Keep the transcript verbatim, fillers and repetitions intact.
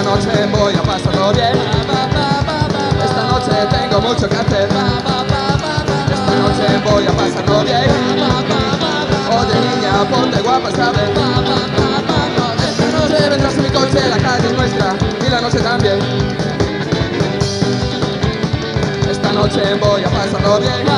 noche voy a pasarlo bien. Esta noche tengo mucho que hacer. Esta noche voy a pasarlo bien. Oye niña, ponte guapa, ¿sabes? Esta noche vendrás en mi coche, la calle es nuestra y la noche también. Esta noche voy a pasarlo bien.